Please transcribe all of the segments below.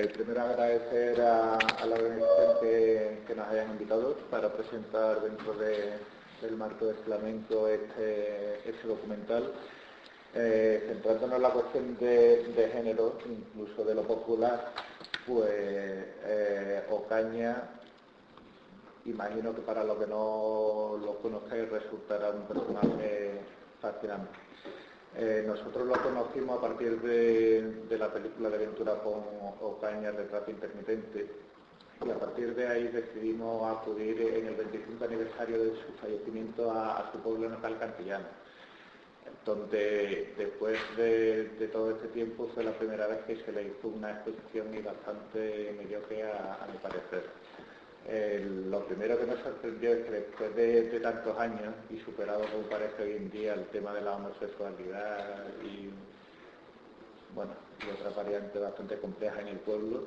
Primero agradecer a la organización que nos hayan invitado para presentar dentro del marco del flamenco este documental. Centrándonos en la cuestión de género, incluso de lo popular, pues Ocaña, imagino que para los que no lo conozcáis resultará un personaje fascinante. Nosotros lo conocimos a partir de la película de Ventura con Ocaña, Retrato Intermitente, y a partir de ahí decidimos acudir en el 25 aniversario de su fallecimiento a su pueblo natal, Cantillana, donde después de todo este tiempo fue la primera vez que se le hizo una exposición y bastante mediocre a mi parecer. Lo primero que nos sorprendió es que después de tantos años y superado como parece hoy en día el tema de la homosexualidad y bueno, y otras variantes bastante complejas en el pueblo,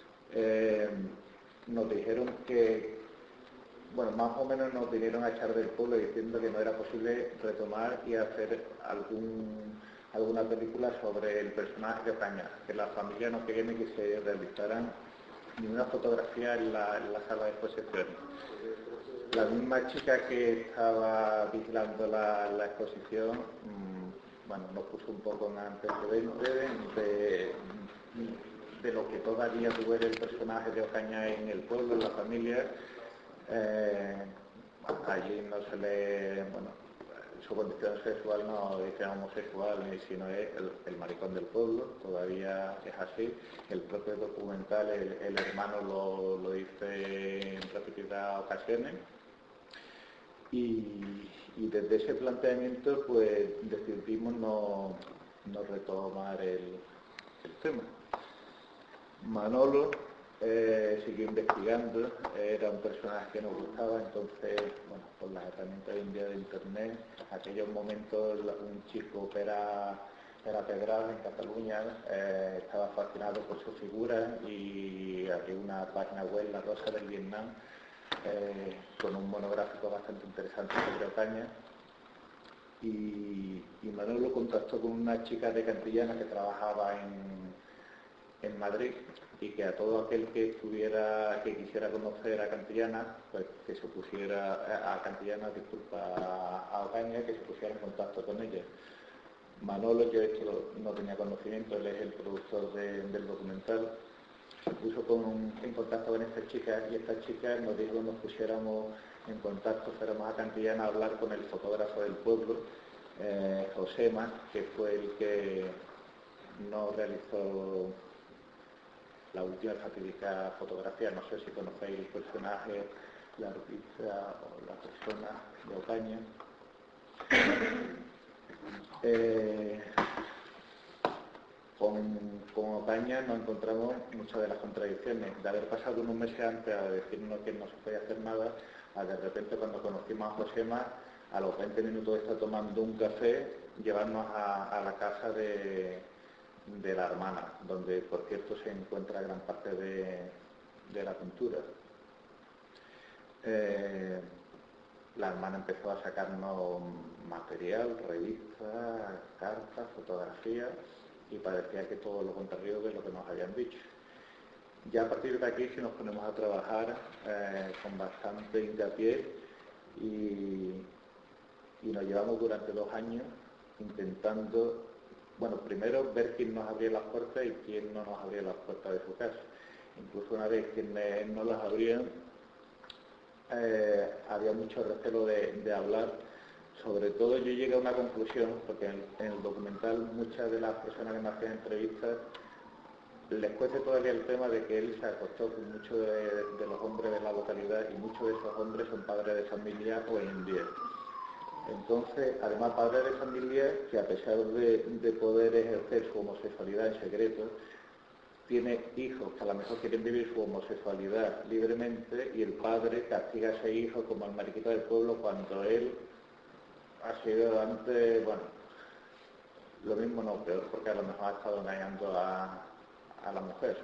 nos dijeron que, bueno, más o menos nos vinieron a echar del pueblo diciendo que no era posible retomar y hacer alguna película sobre el personaje de Ocaña, que la familia no quería ni que se realizaran ni una fotografía en la sala de exposición. La misma chica que estaba vigilando la exposición, bueno, nos puso un poco en antecedente de lo que todavía duele el personaje de Ocaña en el pueblo, en la familia. Allí no se le, bueno, su condición sexual no es que sea homosexual, sino es el maricón del pueblo, todavía es así. El propio documental, el hermano lo dice en repetidas ocasiones. Y desde ese planteamiento pues decidimos no retomar el tema. Manolo siguió investigando, era un personaje que nos gustaba, entonces, bueno, con las herramientas hoy en día de internet, aquellos momentos un chico que era Pedral en Cataluña, estaba fascinado por su figura y había una página web, La Rosa del Vietnam, con un monográfico bastante interesante sobre Ocaña. Y Manolo contactó con una chica de Cantillana que trabajaba en Madrid, y que a todo aquel que quisiera conocer a Cantillana, pues que se pusiera a Ocaña, que se pusiera en contacto con ella. Manolo, yo esto no tenía conocimiento, él es el productor del documental, se puso en contacto con esta chica, y esta chica nos dijo que nos pusiéramos en contacto, fuéramos a Cantillana a hablar con el fotógrafo del pueblo, Josema, que fue el que nos realizó la última fatídica fotografía. No sé si conocéis el personaje, la artista o la persona de Ocaña. Con Ocaña nos encontramos muchas de las contradicciones, de haber pasado unos meses antes a decirnos que no se podía hacer nada, a de repente cuando conocimos a Josema, a los 20 minutos de estar tomando un café, llevarnos a la casa de la hermana, donde por cierto se encuentra gran parte de la pintura. La hermana empezó a sacarnos material, revistas, cartas, fotografías, y parecía que todo lo contrario de lo que nos habían dicho. Ya a partir de aquí sí nos ponemos a trabajar con bastante hincapié y nos llevamos durante 2 años intentando, bueno, primero ver quién nos abría las puertas y quién no nos abría las puertas de su casa. Incluso una vez quienes no las abrían, había mucho recelo de hablar. Sobre todo yo llegué a una conclusión, porque en el documental muchas de las personas que me hacían entrevistas les cuesta todavía el tema de que él se acostó con muchos de los hombres de la localidad, y muchos de esos hombres son padres de familia hoy en día. Entonces, además, padres de familia que a pesar de poder ejercer su homosexualidad en secreto, tiene hijos que a lo mejor quieren vivir su homosexualidad libremente, y el padre castiga a ese hijo como el mariquita del pueblo cuando él ha sido antes, bueno, lo mismo no, peor, porque a lo mejor ha estado engañando a la mujer.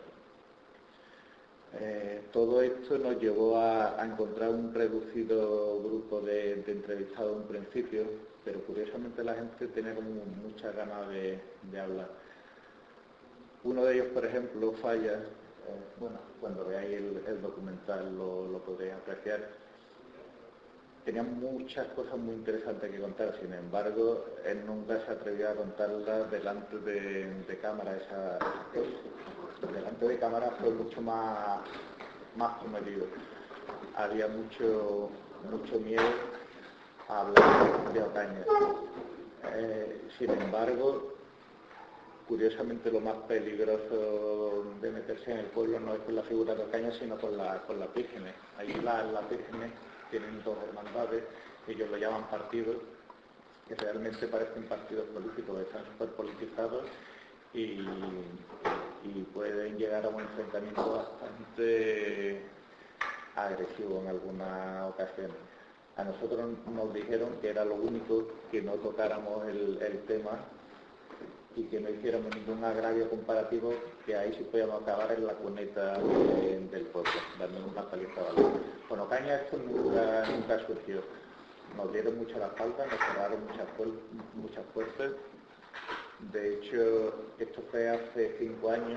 Todo esto nos llevó a encontrar un reducido grupo de entrevistados en un principio, pero curiosamente la gente tenía como muchas ganas de hablar. Uno de ellos, por ejemplo, Falla, Bueno, cuando veáis el documental lo podréis apreciar. Tenía muchas cosas muy interesantes que contar, sin embargo, él nunca se atrevió a contarlas delante de cámara. Delante de cámara fue mucho más comedido. Había mucho miedo a hablar de Ocaña. Sin embargo, curiosamente lo más peligroso de meterse en el pueblo no es con la figura de Ocaña, sino con las vírgenes. Allí las vírgenes tienen dos hermandades, ellos lo llaman partidos, que realmente parecen partidos políticos, están súper politizados y pueden llegar a un enfrentamiento bastante agresivo en algunas ocasiones. A nosotros nos dijeron que era lo único, que no tocáramos el tema y que no hiciéramos ningún agravio comparativo, que ahí sí podíamos acabar en la cuneta del pueblo, dando una paliza a balón. Con Ocaña esto nunca surgió. Nos dieron mucho la espalda, nos cerraron muchas puertas. De hecho, esto fue hace 5 años,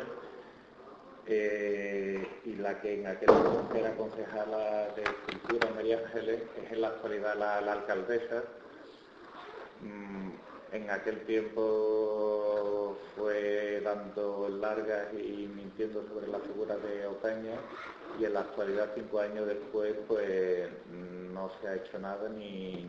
y la que en aquel entonces era concejala de Cultura, María Ángeles, es en la actualidad la alcaldesa. En aquel tiempo fue dando largas y mintiendo sobre la figura de Ocaña, y en la actualidad, 5 años después, pues no se ha hecho nada ni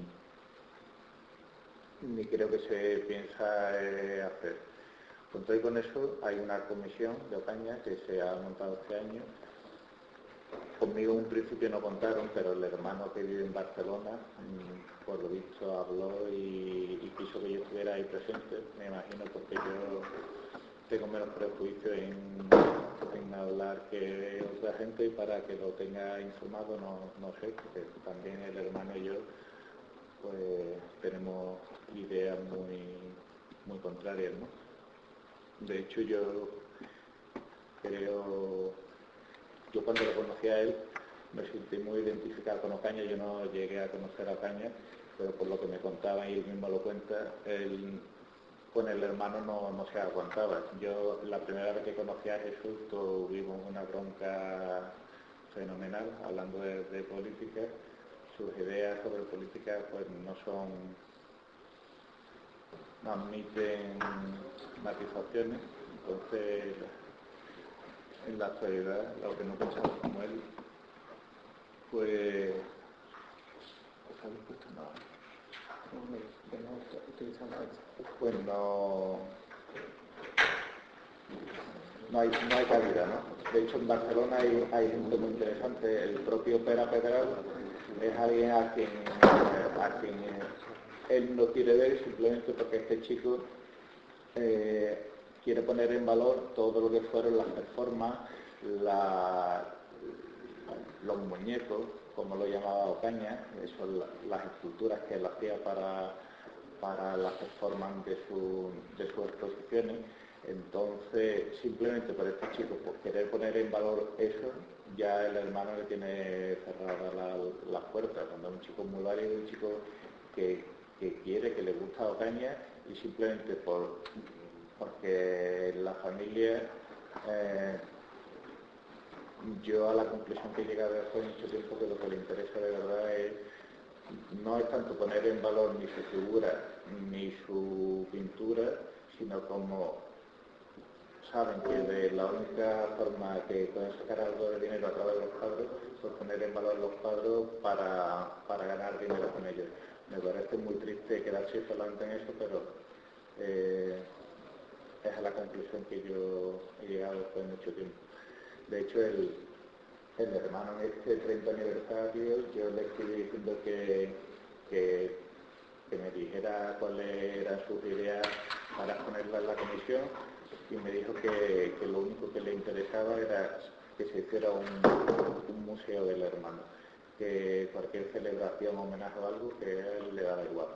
creo que se piensa hacer. Con todo y con eso, hay una comisión de Ocaña que se ha montado este año. Conmigo en un principio no contaron, pero el hermano que vive en Barcelona, por lo visto, habló y quiso que yo estuviera ahí presente, me imagino, porque yo tengo menos prejuicio en hablar que otra gente, y para que lo tenga informado, no sé, porque también el hermano y yo pues tenemos ideas muy contrarias, ¿no? De hecho, yo cuando lo conocí a él me sentí muy identificado con Ocaña. Yo no llegué a conocer a Ocaña, pero por lo que me contaba, y él mismo lo cuenta, él con el hermano no se aguantaba. Yo la primera vez que conocí a Jesús tuvimos una bronca fenomenal hablando de política. Sus ideas sobre política pues no admiten matizaciones. Entonces, en la actualidad, lo que no pensamos como él, pues no hay cabida, ¿no? De hecho, en Barcelona hay gente muy interesante. El propio Pere Pedral es alguien a quien él no quiere ver, simplemente porque este chico quiere poner en valor todo lo que fueron las performances, los muñecos, como lo llamaba Ocaña, son las esculturas que él hacía para las performances de sus exposiciones. Entonces, simplemente por este chico, por querer poner en valor eso, ya el hermano le tiene cerradas las puertas. Cuando es un chico muy válido, un chico que quiere, que le gusta Ocaña, y simplemente porque la familia, yo a la conclusión que he llegado hace mucho tiempo, que lo que le interesa de verdad no es tanto poner en valor ni su figura ni su pintura, sino como saben que de la única forma que pueden sacar algo de dinero a través de los cuadros, pues poner en valor los cuadros para ganar dinero con ellos. Me parece muy triste quedarse solamente en eso, pero es a la conclusión que yo he llegado después de mucho tiempo. De hecho, el hermano en este 30 aniversario, yo le escribí diciendo que me dijera cuáles eran sus ideas para ponerla en la comisión, y me dijo que lo único que le interesaba era que se hiciera un museo del hermano, que cualquier celebración, homenaje o algo, que a él le daba igual.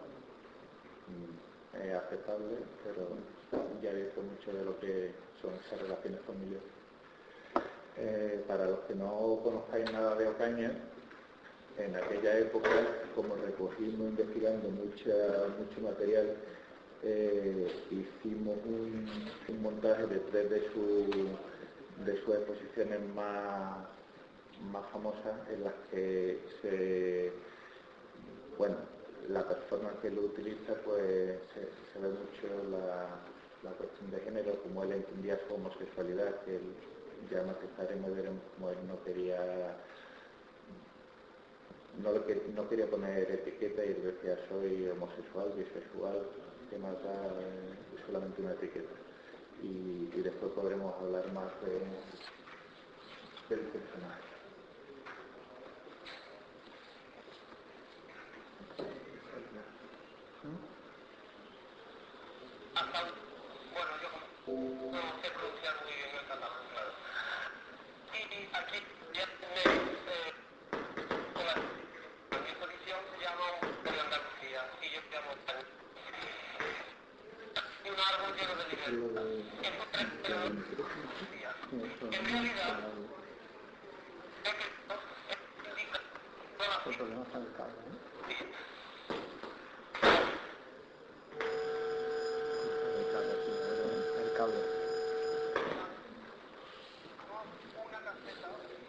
Es aceptable, pero ya he visto mucho de lo que son esas relaciones familiares. Para los que no conozcáis nada de Ocaña, en aquella época, como recogimos investigando mucho material, hicimos un montaje de 3 de sus exposiciones más famosas, en las que bueno, la persona que lo utiliza, pues se ve mucho la cuestión de género, como él entendía su homosexualidad, que él, ya matizaremos, veremos como él no quería poner etiqueta, y él decía: soy homosexual, bisexual, que más da solamente una etiqueta. Y después podremos hablar más del personaje. Bueno, yo no sé pronunciar muy bien el catalán, claro. Y aquí ya mi exposición se llama Un pueblo de Andalucía, y yo llamo un árbol lleno de libertad. En realidad, yo creo que indica toda la problema está en el cable, ¿no? El cable. una caseta.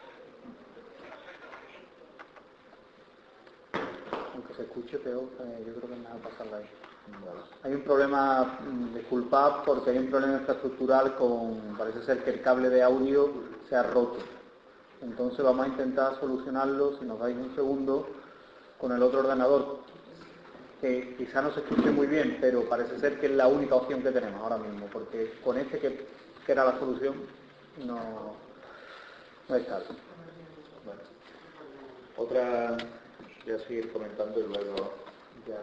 Aunque se escuche peor, yo creo que es mejor pasarla ahí. Hay un problema, disculpad, porque hay un problema infraestructural parece ser que el cable de audio se ha roto. Entonces vamos a intentar solucionarlo, si nos dais un segundo, con el otro ordenador, que quizá no se escuche muy bien, pero parece ser que es la única opción que tenemos ahora mismo, porque con este que era la solución, no es tal. Bueno, otra, voy a seguir comentando y luego ya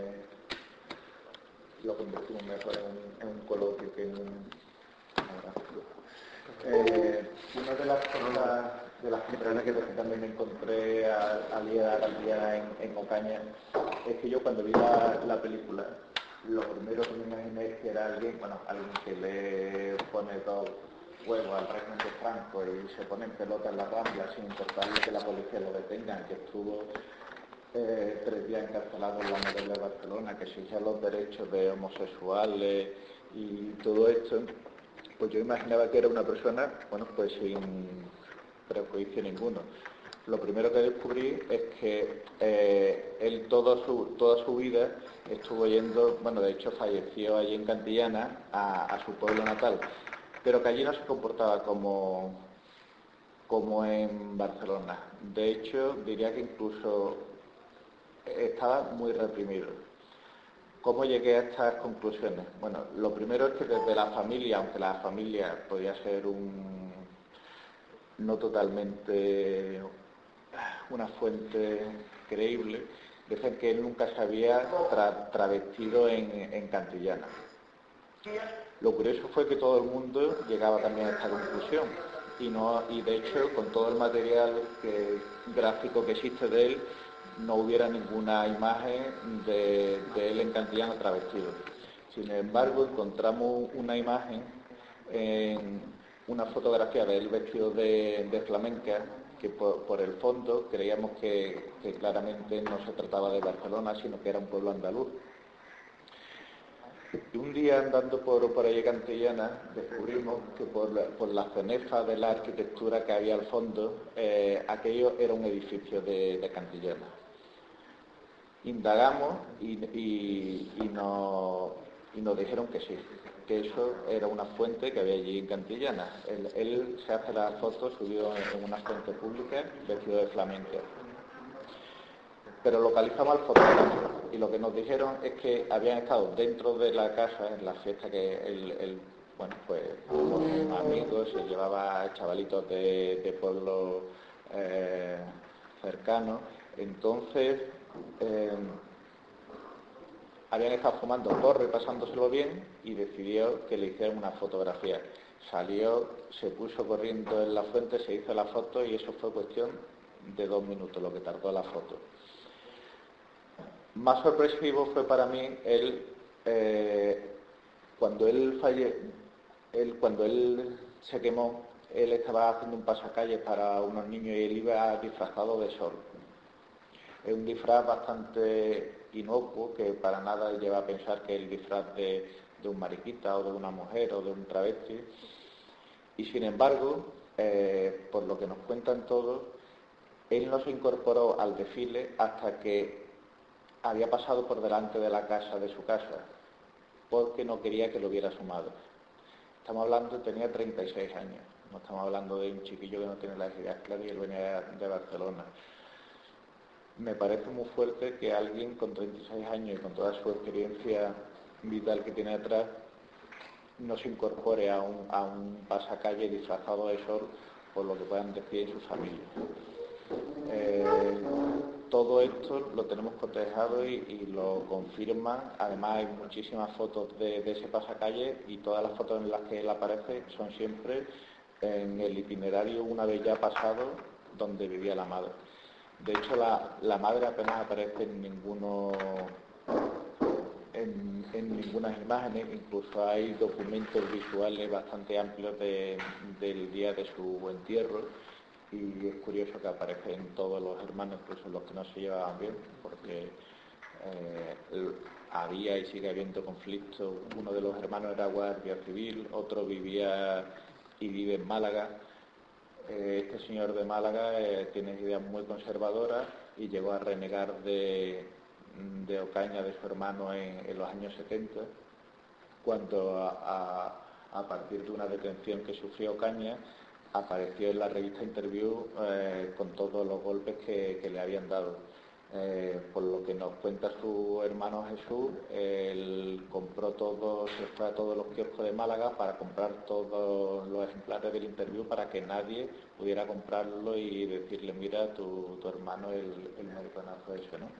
lo convertimos mejor en un coloquio que en un gráfico. Una de las cosas, de las primeras que también encontré al ir a Cantillana en Ocaña, es que yo cuando vi la película, lo primero que me imaginé es que era alguien que le pone dos huevos al régimen de Franco y se pone en pelota en la Rambla sin importarle que la policía lo detenga, que estuvo 3 días encarcelado en la Modelo de Barcelona, que exigía los derechos de homosexuales y todo esto. Pues yo imaginaba que era una persona, pues sin prejuicio ninguno. Lo primero que descubrí es que él toda su vida estuvo yendo, de hecho falleció allí en Cantillana, a su pueblo natal, pero que allí no se comportaba como en Barcelona. De hecho, diría que incluso estaba muy reprimido. ¿Cómo llegué a estas conclusiones? Bueno, lo primero es que desde la familia, aunque la familia podía ser no totalmente una fuente creíble, decían que él nunca se había travestido en Cantillana. Lo curioso fue que todo el mundo llegaba también a esta conclusión y de hecho con todo el material gráfico que existe de él no hubiera ninguna imagen de él en Cantillana travestido. Sin embargo, encontramos una imagen en una fotografía de él vestido de flamenca, que por el fondo creíamos que claramente no se trataba de Barcelona, sino que era un pueblo andaluz. Y un día andando por allí Cantillana descubrimos que por la cenefa de la arquitectura que había al fondo, aquello era un edificio de Cantillana. Indagamos y nos dijeron que sí, que eso era una fuente que había allí en Cantillana. Él se hace la foto, subió en una fuente pública, vestido de flamenca. Pero localizamos al fotógrafo y lo que nos dijeron es que habían estado dentro de la casa en la fiesta que él con amigos, se llevaba chavalitos de pueblos cercanos. Entonces habían estado fumando porro y pasándoselo bien y decidió que le hicieran una fotografía. Salió, se puso corriendo en la fuente, se hizo la foto y eso fue cuestión de 2 minutos lo que tardó la foto. Más sorpresivo fue para mí cuando él se quemó, él estaba haciendo un pasacalles para unos niños y él iba disfrazado de sol. Es un disfraz bastante inocuo, que para nada lleva a pensar que es el disfraz de un mariquita o de una mujer o de un travesti. Y sin embargo, por lo que nos cuentan todos, él no se incorporó al desfile hasta que había pasado por delante de la casa de su casa, porque no quería que lo viera su madre. Estamos hablando, tenía 36 años, no estamos hablando de un chiquillo que no tiene las ideas claras y él venía de Barcelona. Me parece muy fuerte que alguien con 36 años y con toda su experiencia vital que tiene atrás no se incorpore a un pasacalle disfrazado de sol por lo que puedan decir sus familias. Todo esto lo tenemos cotejado y lo confirman. Además hay muchísimas fotos de ese pasacalle y todas las fotos en las que él aparece son siempre en el itinerario una vez ya pasado donde vivía la madre. De hecho la madre apenas aparece en ninguna imágenes, incluso hay documentos visuales bastante amplios del día de su entierro, y es curioso que aparecen todos los hermanos, incluso los que no se llevaban bien, porque había y sigue habiendo conflictos. Uno de los hermanos era guardia civil, otro vivía y vive en Málaga. Este señor de Málaga tiene ideas muy conservadoras y llegó a renegar de Ocaña, de su hermano, en los años 70, cuando a partir de una detención que sufrió Ocaña, apareció en la revista Interview con todos los golpes que le habían dado. Por lo que nos cuenta su hermano Jesús, él compró fue a todos los kioscos de Málaga para comprar todos los ejemplares del Interview para que nadie pudiera comprarlo y decirle, mira, tu hermano el mariconazo ese, ¿no?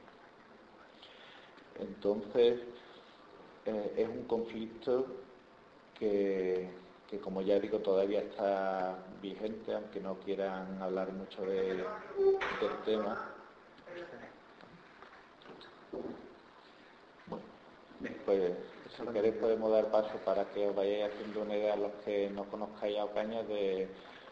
Entonces, es un conflicto que, como ya digo, todavía está vigente, aunque no quieran hablar mucho del tema. Bueno, pues si queréis podemos dar paso para que os vayáis haciendo una idea a los que no conozcáis a Ocaña de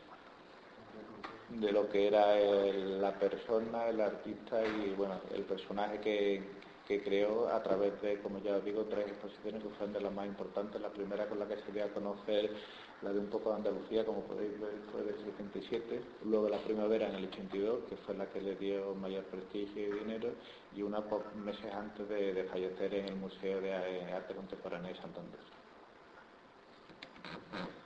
lo que era la persona, el artista y bueno, el personaje que creó a través de, como ya os digo, 3 exposiciones que fueron de las más importantes. La primera con la que se dio a conocer, la de Un poco de Andalucía, como podéis ver, fue del 77, luego La primavera en el 82, que fue la que le dio mayor prestigio y dinero, y una pocos meses antes de fallecer en el Museo de Arte Contemporáneo de Santander.